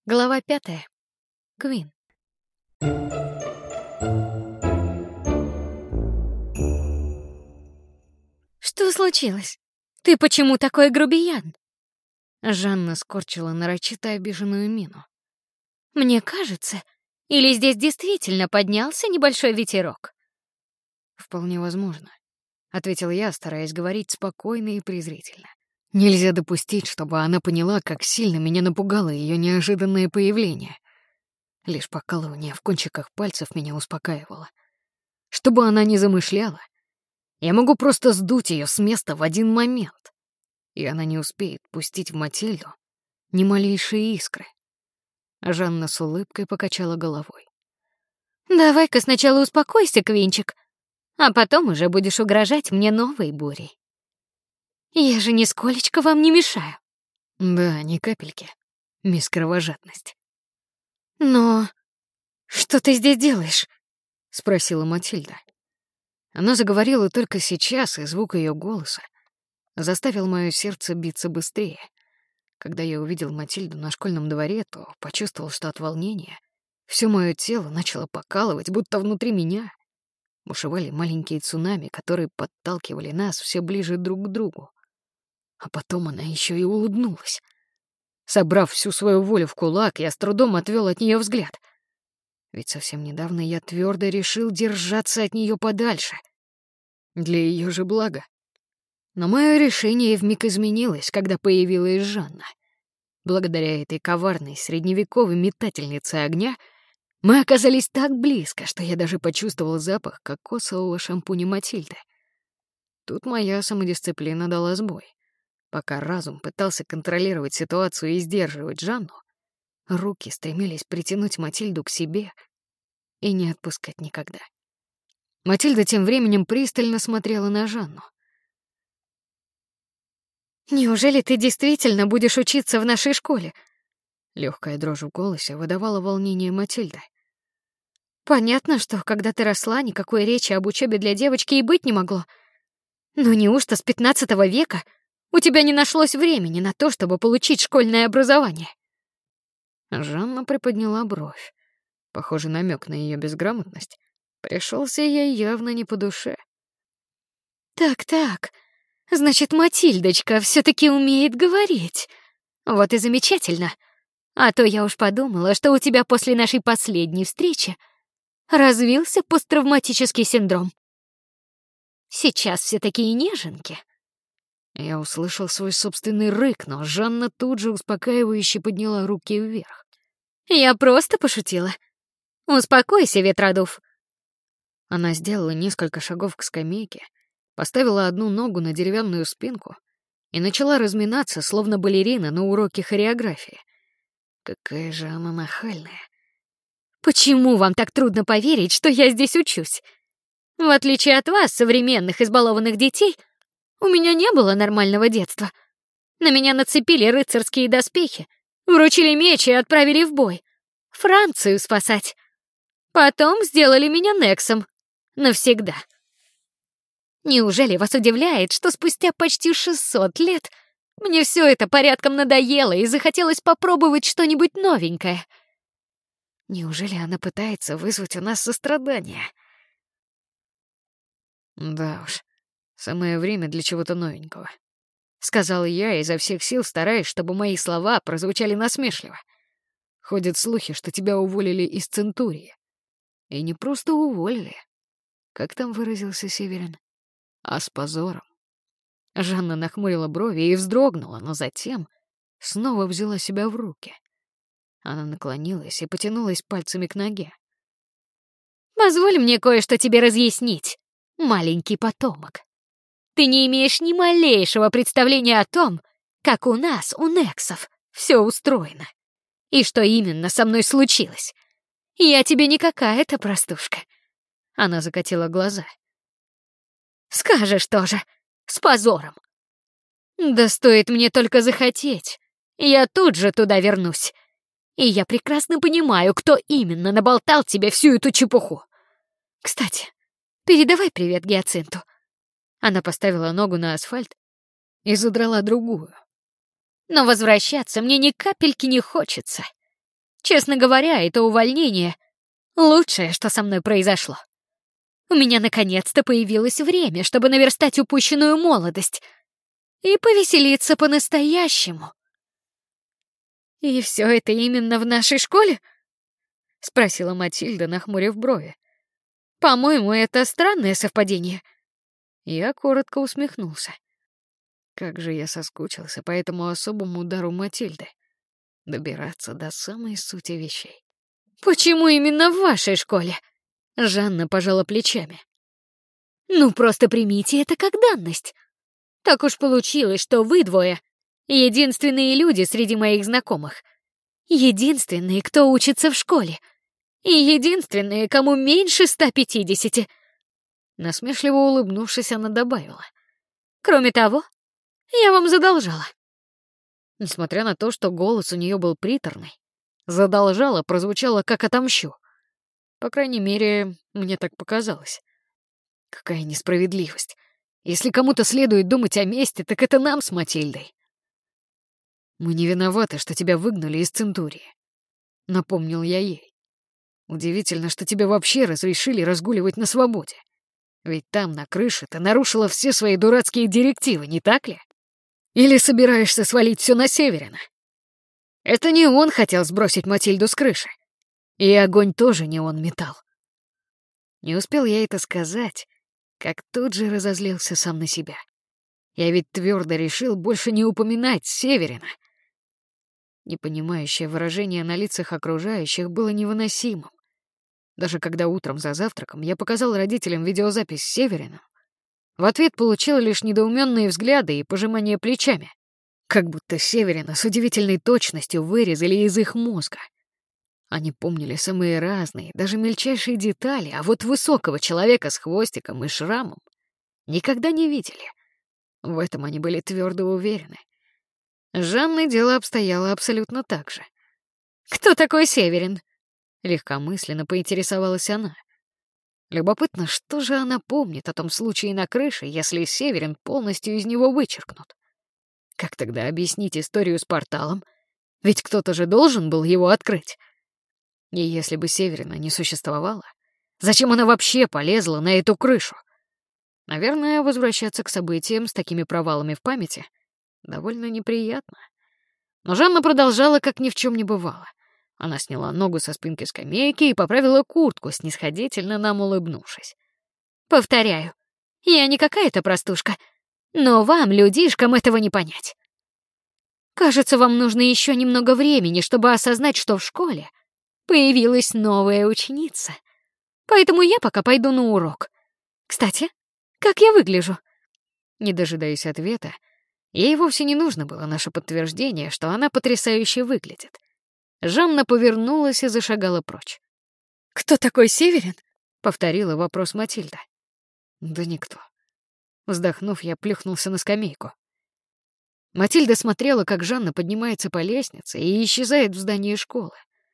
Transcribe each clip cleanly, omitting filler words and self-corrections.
Глава 5. Квин. Что случилось? Ты почему такой грубиян? Жанна скорчила нарочито обиженную мину. Мне кажется, или здесь действительно поднялся небольшой ветерок? Вполне возможно, ответил я, стараясь говорить спокойно и презрительно. Нельзя допустить, чтобы она поняла, как сильно меня напугало ее неожиданное появление. Лишь покалывание в кончиках пальцев меня успокаивало. Что бы она ни замышляла, я могу просто сдуть ее с места в один момент, и она не успеет пустить в Матильду ни малейшие искры. Жанна с улыбкой покачала головой. «Давай-ка сначала успокойся, Квинчик, а потом уже будешь угрожать мне новой бурей. Я же нисколечко вам не мешаю». «Да, ни капельки, мисс Кровожадность». «Но что ты здесь делаешь?» — спросила Матильда. Она заговорила только сейчас, и звук ее голоса заставил мое сердце биться быстрее. Когда я увидел Матильду на школьном дворе, то почувствовал, что от волнения все мое тело начало покалывать, будто внутри меня бушевали маленькие цунами, которые подталкивали нас все ближе друг к другу. А потом она еще и улыбнулась. Собрав всю свою волю в кулак, я с трудом отвел от нее взгляд. Ведь совсем недавно я твердо решил держаться от нее подальше. Для ее же блага. Но мое решение вмиг изменилось, когда появилась Жанна. Благодаря этой коварной средневековой метательнице огня мы оказались так близко, что я даже почувствовал запах кокосового шампуня Матильды. Тут моя самодисциплина дала сбой. Пока разум пытался контролировать ситуацию и сдерживать Жанну, руки стремились притянуть Матильду к себе и не отпускать никогда. Матильда тем временем пристально смотрела на Жанну. «Неужели ты действительно будешь учиться в нашей школе?» Легкая дрожь в голосе выдавала волнение Матильды. «Понятно, что, когда ты росла, никакой речи об учебе для девочки и быть не могло. Но неужто с 15 века у тебя не нашлось времени на то, чтобы получить школьное образование?» Жанна приподняла бровь. Похоже, намек на ее безграмотность пришелся ей явно не по душе. «Так, значит, Матильдочка все-таки умеет говорить. Вот и замечательно. А то я уж подумала, что у тебя после нашей последней встречи развился посттравматический синдром. Сейчас все такие неженки». Я услышал свой собственный рык, но Жанна тут же успокаивающе подняла руки вверх. «Я просто пошутила. Успокойся, ветродув». Она сделала несколько шагов к скамейке, поставила одну ногу на деревянную спинку и начала разминаться, словно балерина на уроке хореографии. Какая же она нахальная. «Почему вам так трудно поверить, что я здесь учусь? В отличие от вас, современных избалованных детей, у меня не было нормального детства. На меня нацепили рыцарские доспехи, вручили меч и отправили в бой. Францию спасать. Потом сделали меня Нексом. Навсегда. Неужели вас удивляет, что спустя почти 600 лет мне все это порядком надоело и захотелось попробовать что-нибудь новенькое? Неужели она пытается вызвать у нас сострадание? Да уж, самое время для чего-то новенького, сказал я, изо всех сил стараясь, чтобы мои слова прозвучали насмешливо. Ходят слухи, что тебя уволили из Центурии. И не просто уволили. Как там выразился Северин? А с позором. Жанна нахмурила брови и вздрогнула, но затем снова взяла себя в руки. Она наклонилась и потянулась пальцами к ноге. «Позволь мне кое-что тебе разъяснить, маленький потомок. Ты не имеешь ни малейшего представления о том, как у нас, у Нексов, все устроено. И что именно со мной случилось. Я тебе не какая-то простушка». Она закатила глаза. «Скажешь тоже, с позором. Да стоит мне только захотеть, я тут же туда вернусь. И я прекрасно понимаю, кто именно наболтал тебе всю эту чепуху. Кстати, передавай привет Гиацинту». Она поставила ногу на асфальт и задрала другую. «Но возвращаться мне ни капельки не хочется. Честно говоря, это увольнение — лучшее, что со мной произошло. У меня наконец-то появилось время, чтобы наверстать упущенную молодость и повеселиться по-настоящему. «И все это именно в нашей школе?» — спросила Матильда, нахмурив брови. «По-моему, это странное совпадение». Я коротко усмехнулся. Как же я соскучился по этому особому дару Матильды — добираться до самой сути вещей. «Почему именно в вашей школе?» — Жанна пожала плечами. «Ну, просто примите это как данность. Так уж получилось, что вы двое — единственные люди среди моих знакомых. Единственные, кто учится в школе. И единственные, кому меньше 150. Насмешливо улыбнувшись, она добавила. «Кроме того, я вам задолжала». Несмотря на то, что голос у нее был приторный, «задолжала» прозвучало как «отомщу». По крайней мере, мне так показалось. Какая несправедливость. Если кому-то следует думать о мести, так это нам с Матильдой. «Мы не виноваты, что тебя выгнали из Центурии», — напомнил я ей. «Удивительно, что тебе вообще разрешили разгуливать на свободе. Ведь там, на крыше, ты нарушила все свои дурацкие директивы, не так ли? Или собираешься свалить все на Северина? Это не он хотел сбросить Матильду с крыши. И огонь тоже не он метал». Не успел я это сказать, как тут же разозлился сам на себя. Я ведь твердо решил больше не упоминать Северина. Непонимающее выражение на лицах окружающих было невыносимым. Даже когда утром за завтраком я показал родителям видеозапись с Севериным, в ответ получил лишь недоуменные взгляды и пожимание плечами, как будто Северина с удивительной точностью вырезали из их мозга. Они помнили самые разные, даже мельчайшие детали, а вот высокого человека с хвостиком и шрамом никогда не видели. В этом они были твердо уверены. С Жанной дело обстояло абсолютно так же. «Кто такой Северин?» — легкомысленно поинтересовалась она. Любопытно, что же она помнит о том случае на крыше, если Северин полностью из него вычеркнут? Как тогда объяснить историю с порталом? Ведь кто-то же должен был его открыть. И если бы Северина не существовало, зачем она вообще полезла на эту крышу? Наверное, возвращаться к событиям с такими провалами в памяти довольно неприятно. Но Жанна продолжала, как ни в чем не бывало. Она сняла ногу со спинки скамейки и поправила куртку, снисходительно нам улыбнувшись. «Повторяю, я не какая-то простушка, но вам, людишкам, этого не понять. Кажется, вам нужно еще немного времени, чтобы осознать, что в школе появилась новая ученица. Поэтому я пока пойду на урок. Кстати, как я выгляжу?» Не дожидаясь ответа, ей вовсе не нужно было наше подтверждение, что она потрясающе выглядит. Жанна повернулась и зашагала прочь. «Кто такой Северин?» — повторила вопрос Матильда. «Да никто». Вздохнув, я плюхнулся на скамейку. Матильда смотрела, как Жанна поднимается по лестнице и исчезает в здании школы.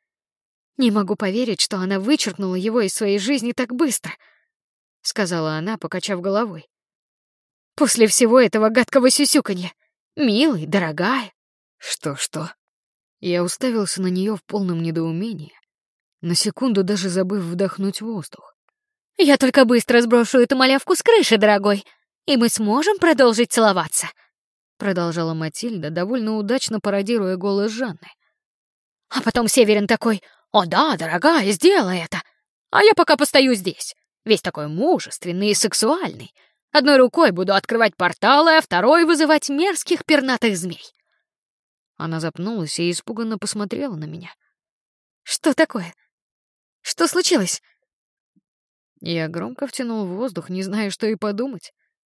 «Не могу поверить, что она вычеркнула его из своей жизни так быстро», — сказала она, покачав головой. «После всего этого гадкого сюсюканья. Милый, дорогая». «Что-что?» Я уставился на нее в полном недоумении, на секунду даже забыв вдохнуть воздух. «Я только быстро сброшу эту малявку с крыши, дорогой, и мы сможем продолжить целоваться», — продолжала Матильда, довольно удачно пародируя голос Жанны. «А потом Северин такой: «О да, дорогая, сделай это, а я пока постою здесь, весь такой мужественный и сексуальный. Одной рукой буду открывать порталы, а второй вызывать мерзких пернатых змей». Она запнулась и испуганно посмотрела на меня. «Что такое? Что случилось?» Я громко втянул воздух, не зная, что и подумать.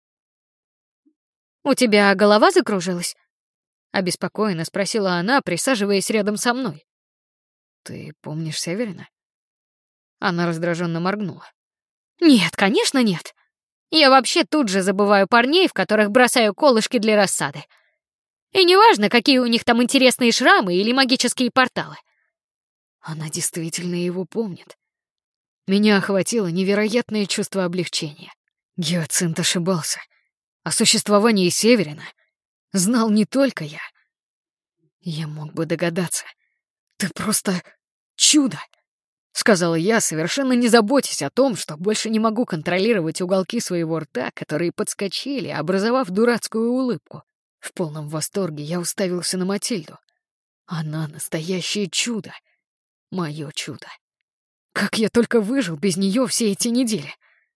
«У тебя голова закружилась?» — обеспокоенно спросила она, присаживаясь рядом со мной. «Ты помнишь Северина?» Она раздраженно моргнула. «Нет, конечно, нет. Я вообще тут же забываю парней, в которых бросаю колышки для рассады. И неважно, какие у них там интересные шрамы или магические порталы». Она действительно его помнит. Меня охватило невероятное чувство облегчения. Гиацинт ошибался. О существовании Северина знал не только я. Я мог бы догадаться. Ты просто чудо!» — сказала я, совершенно не заботясь о том, что больше не могу контролировать уголки своего рта, которые подскочили, образовав дурацкую улыбку. В полном восторге я уставился на Матильду. Она настоящее чудо. Мое чудо. Как я только выжил без нее все эти недели.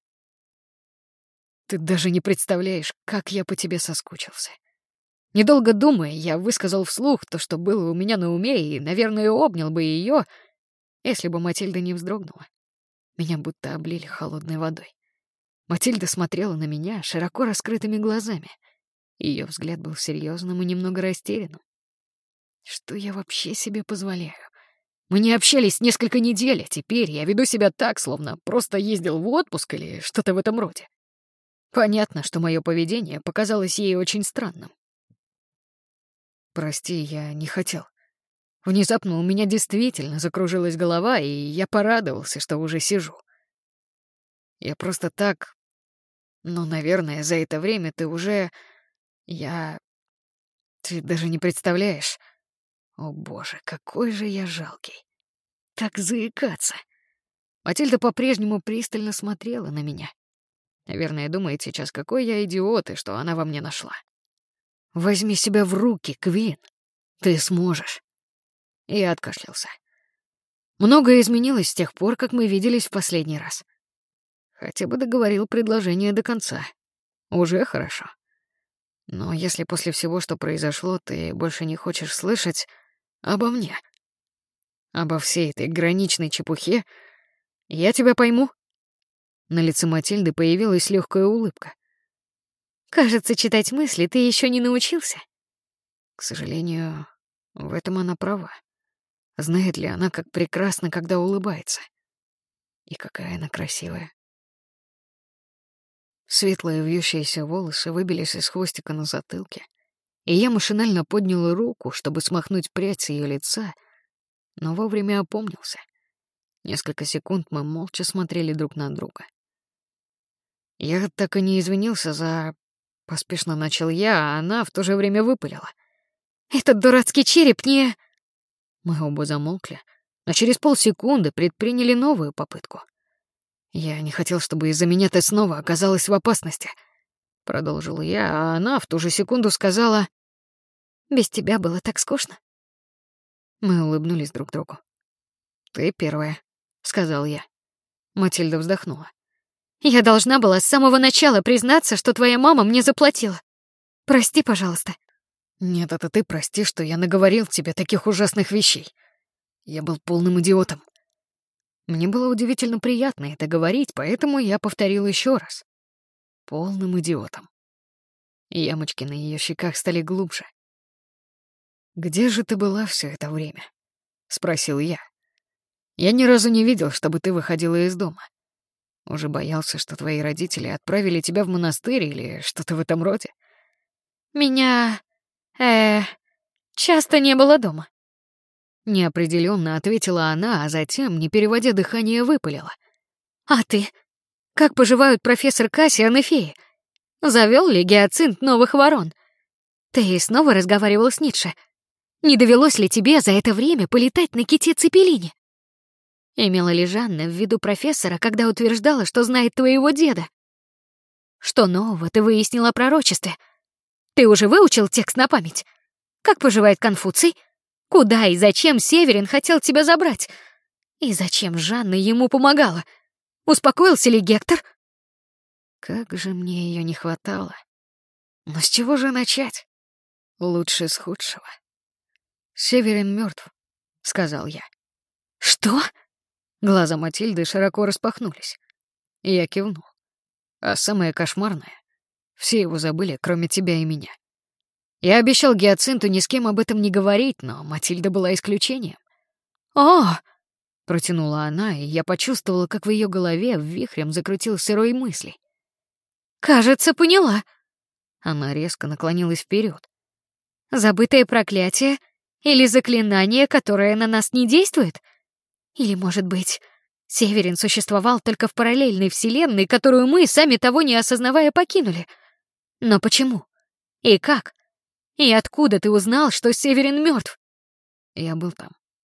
Ты даже не представляешь, как я по тебе соскучился. Недолго думая, я высказал вслух то, что было у меня на уме, и, наверное, обнял бы ее, если бы Матильда не вздрогнула. Меня будто облили холодной водой. Матильда смотрела на меня широко раскрытыми глазами. Ее взгляд был серьезным и немного растерянным. Что я вообще себе позволяю? Мы не общались несколько недель, а теперь я веду себя так, словно просто ездил в отпуск или что-то в этом роде. Понятно, что мое поведение показалось ей очень странным. Прости, я не хотел. Внезапно у меня действительно закружилась голова, и я порадовался, что уже сижу. Я просто так... Но, наверное, за это время ты уже... Ты даже не представляешь. О, боже, какой же я жалкий. Так заикаться. Матильда по-прежнему пристально смотрела на меня. Наверное, думает сейчас, какой я идиот, и что она во мне нашла. Возьми себя в руки, Квин. Ты сможешь. Я откашлялся. Многое изменилось с тех пор, как мы виделись в последний раз. Хотя бы договорил предложение до конца. Уже хорошо. Но если после всего, что произошло, ты больше не хочешь слышать обо мне, обо всей этой граничной чепухе, я тебя пойму. На лице Матильды появилась легкая улыбка. Кажется, читать мысли ты еще не научился. К сожалению, в этом она права. Знает ли она, как прекрасно, когда улыбается? И какая она красивая. Светлые вьющиеся волосы выбились из хвостика на затылке, и я машинально поднял руку, чтобы смахнуть прядь с ее лица, но вовремя опомнился. Несколько секунд мы молча смотрели друг на друга. Я так и не извинился за... Поспешно начал я, а она в то же время выпалила. Этот дурацкий череп не... Мы оба замолкли, но через полсекунды предприняли новую попытку. Я не хотел, чтобы из-за меня ты снова оказалась в опасности. Продолжил я, а она в ту же секунду сказала... Без тебя было так скучно. Мы улыбнулись друг другу. «Ты первая», — сказал я. Матильда вздохнула. Я должна была с самого начала признаться, что твоя мама мне заплатила. Прости, пожалуйста. Нет, это ты прости, что я наговорил тебе таких ужасных вещей. Я был полным идиотом. Мне было удивительно приятно это говорить, поэтому я повторил еще раз. Полным идиотом. Ямочки на ее щеках стали глубже. «Где же ты была все это время?» — спросил я. «Я ни разу не видел, чтобы ты выходила из дома. Уже боялся, что твои родители отправили тебя в монастырь или что-то в этом роде». Меня... часто не было дома. Неопределенно ответила она, а затем, не переводя дыхание, выпалила. А ты? Как поживают профессор Кассиан и феи? Завел ли Гиацинт новых ворон? Ты снова разговаривал с Ницше. Не довелось ли тебе за это время полетать на ките-цепелине? Имела ли Жанна в виду профессора, когда утверждала, что знает твоего деда? Что нового ты выяснила о пророчестве? Ты уже выучил текст на память? Как поживает Конфуций? Куда и зачем Северин хотел тебя забрать? И зачем Жанна ему помогала? Успокоился ли Гектор? Как же мне ее не хватало. Но с чего же начать? Лучше с худшего. Северин мертв, сказал я. Что? Глаза Матильды широко распахнулись. Я кивнул. А самое кошмарное — все его забыли, кроме тебя и меня. Я обещал Гиацинту ни с кем об этом не говорить, но Матильда была исключением. «О!» — протянула она, и я почувствовала, как в ее голове вихрем закрутился рой мыслей. «Кажется, поняла». Она резко наклонилась вперед. «Забытое проклятие или заклинание, которое на нас не действует? Или, может быть, Северин существовал только в параллельной вселенной, которую мы, сами того не осознавая, покинули? Но почему? И как? И откуда ты узнал, что Северин мертв?» Я был там.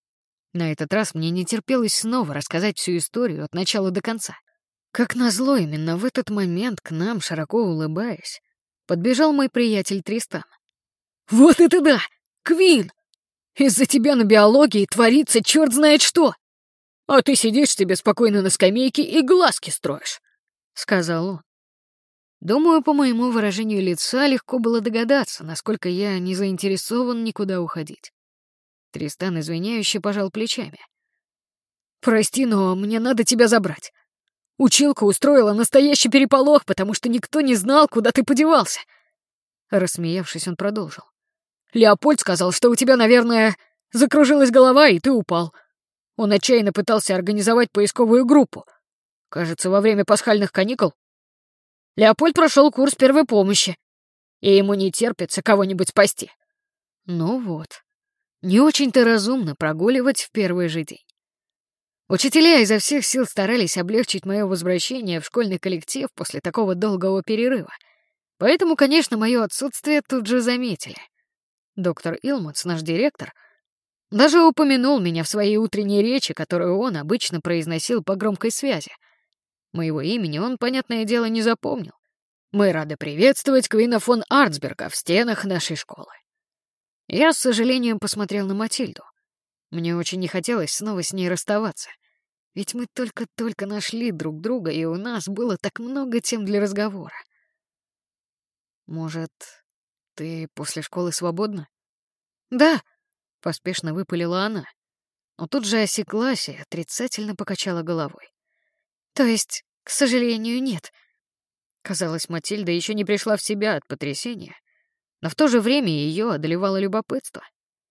На этот раз мне не терпелось снова рассказать всю историю от начала до конца. Как назло, именно в этот момент к нам, широко улыбаясь, подбежал мой приятель Тристан. «Вот это да! Квин! Из-за тебя на биологии творится черт знает что! А ты сидишь себе спокойно на скамейке и глазки строишь!» — сказал он. Думаю, по моему выражению лица легко было догадаться, насколько я не заинтересован никуда уходить. Тристан извиняюще пожал плечами. «Прости, но мне надо тебя забрать. Училка устроила настоящий переполох, потому что никто не знал, куда ты подевался». Рассмеявшись, он продолжил. «Леопольд сказал, что у тебя, наверное, закружилась голова, и ты упал. Он отчаянно пытался организовать поисковую группу. Кажется, во время пасхальных каникул. Леопольд прошел курс первой помощи, и ему не терпится кого-нибудь спасти». Ну вот, не очень-то разумно прогуливать в первый же день. Учителя изо всех сил старались облегчить мое возвращение в школьный коллектив после такого долгого перерыва. Поэтому, конечно, мое отсутствие тут же заметили. Доктор Илмутс, наш директор, даже упомянул меня в своей утренней речи, которую он обычно произносил по громкой связи. Моего имени он, понятное дело, не запомнил. «Мы рады приветствовать Квина фон Арцберга в стенах нашей школы». Я с сожалением посмотрел на Матильду. Мне очень не хотелось снова с ней расставаться. Ведь мы только-только нашли друг друга, и у нас было так много тем для разговора. «Может, ты после школы свободна?» «Да», — поспешно выпалила она, но тут же осеклась и отрицательно покачала головой. «То есть, к сожалению, нет». Казалось, Матильда еще не пришла в себя от потрясения, но в то же время ее одолевало любопытство.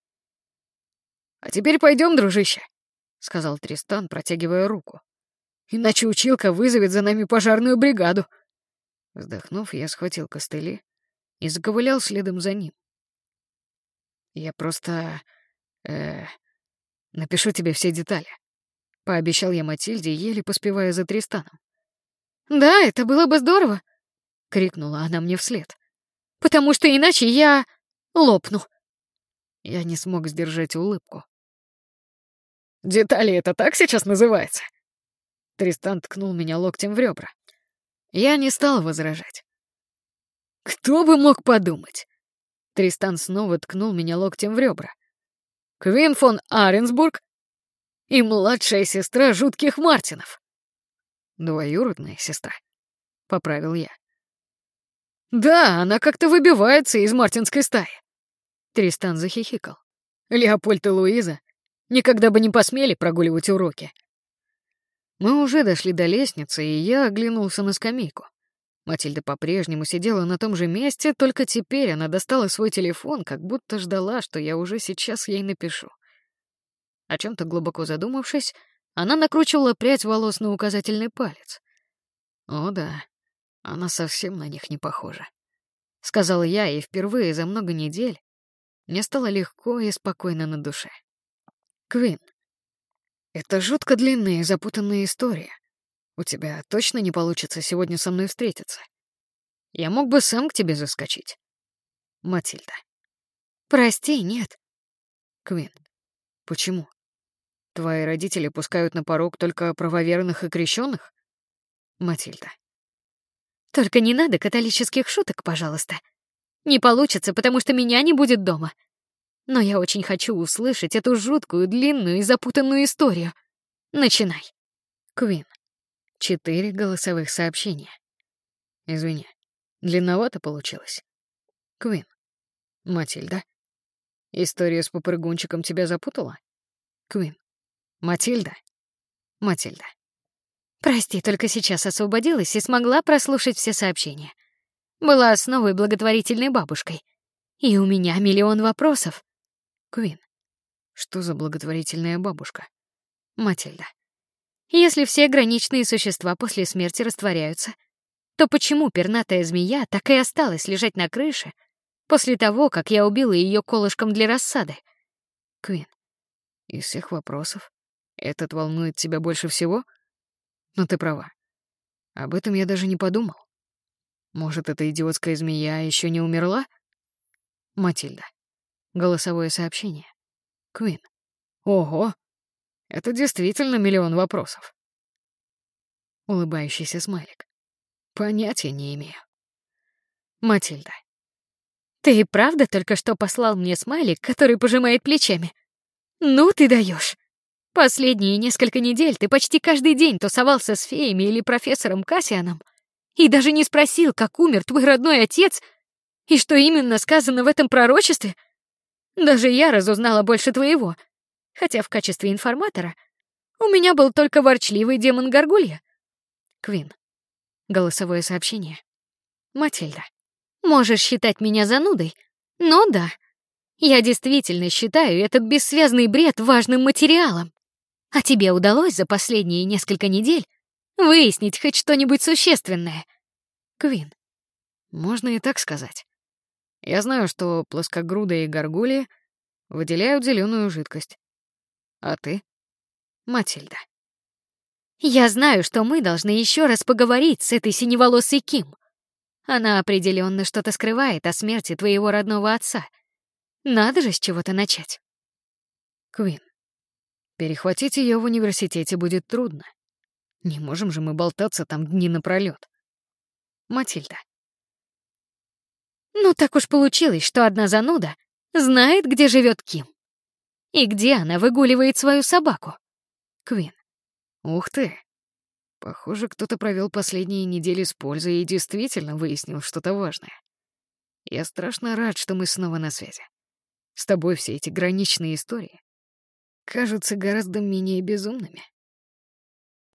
«А теперь пойдем, дружище», — сказал Тристан, протягивая руку. «Иначе училка вызовет за нами пожарную бригаду». Вздохнув, я схватил костыли и заковылял следом за ним. «Я просто... напишу тебе все детали», — пообещал я Матильде, еле поспевая за Тристаном. «Да, это было бы здорово», — крикнула она мне вслед. «Потому что иначе я лопну». Я не смог сдержать улыбку. «Детали — это так сейчас называется?» Тристан ткнул меня локтем в ребра. Я не стал возражать. «Кто бы мог подумать?» Тристан снова ткнул меня локтем в ребра. «Квин фон Аренсбург и младшая сестра жутких Мартинов». «Двоюродная сестра», — поправил я. «Да, она как-то выбивается из мартинской стаи». Тристан захихикал. «Леопольд и Луиза никогда бы не посмели прогуливать уроки». Мы уже дошли до лестницы, и я оглянулся на скамейку. Матильда по-прежнему сидела на том же месте, только теперь она достала свой телефон, как будто ждала, что я уже сейчас ей напишу. О чем-то глубоко задумавшись, она накручивала прядь волос на указательный палец. «О да, она совсем на них не похожа», — сказала я, и впервые за много недель мне стало легко и спокойно на душе. «Квин, это жутко длинная и запутанная история. У тебя точно не получится сегодня со мной встретиться? Я мог бы сам к тебе заскочить. Матильда». «Прости, нет». «Квин, почему? Твои родители пускают на порог только правоверных и крещенных?» Матильда. «Только не надо католических шуток, пожалуйста. Не получится, потому что меня не будет дома. Но я очень хочу услышать эту жуткую, длинную и запутанную историю. Начинай». Квин. 4 голосовых сообщения. Извини, длинновато получилось. Квин. Матильда. История с попрыгунчиком тебя запутала? Квин. Матильда. Матильда. Прости, только сейчас освободилась и смогла прослушать все сообщения. Была с новой благотворительной бабушкой. И у меня миллион вопросов. Квин. Что за благотворительная бабушка? Матильда. Если все граничные существа после смерти растворяются, то почему пернатая змея так и осталась лежать на крыше после того, как я убила ее колышком для рассады? Квин. Из всех вопросов этот волнует тебя больше всего? Но ты права. Об этом я даже не подумал. Может, эта идиотская змея еще не умерла? Матильда. Голосовое сообщение. Квин. Ого, Это действительно миллион вопросов. Улыбающийся смайлик. Понятия не имею. Матильда. Ты и правда только что послал мне смайлик, который пожимает плечами? Ну ты даешь. Последние несколько недель ты почти каждый день тусовался с феями или профессором Кассианом и даже не спросил, как умер твой родной отец и что именно сказано в этом пророчестве. Даже я разузнала больше твоего, хотя в качестве информатора у меня был только ворчливый демон Горгулья. Квин. Голосовое сообщение. Матильда. Можешь считать меня занудой, но да, я действительно считаю этот бессвязный бред важным материалом. А тебе удалось за последние несколько недель выяснить хоть что-нибудь существенное? Квин. Можно и так сказать. Я знаю, что плоскогрудые горгульи выделяют зеленую жидкость. А ты? Матильда. Я знаю, что мы должны еще раз поговорить с этой синеволосой Ким. Она определенно что-то скрывает о смерти твоего родного отца. Надо же с чего-то начать. Квин. Перехватить ее в университете будет трудно. Не можем же мы болтаться там дни напролёт. Матильда. Ну так уж получилось, что одна зануда знает, где живет Ким. И где она выгуливает свою собаку. Квин. Ух ты. Похоже, кто-то провел последние недели с пользой и действительно выяснил что-то важное. Я страшно рад, что мы снова на связи. С тобой все эти граничные истории кажутся гораздо менее безумными.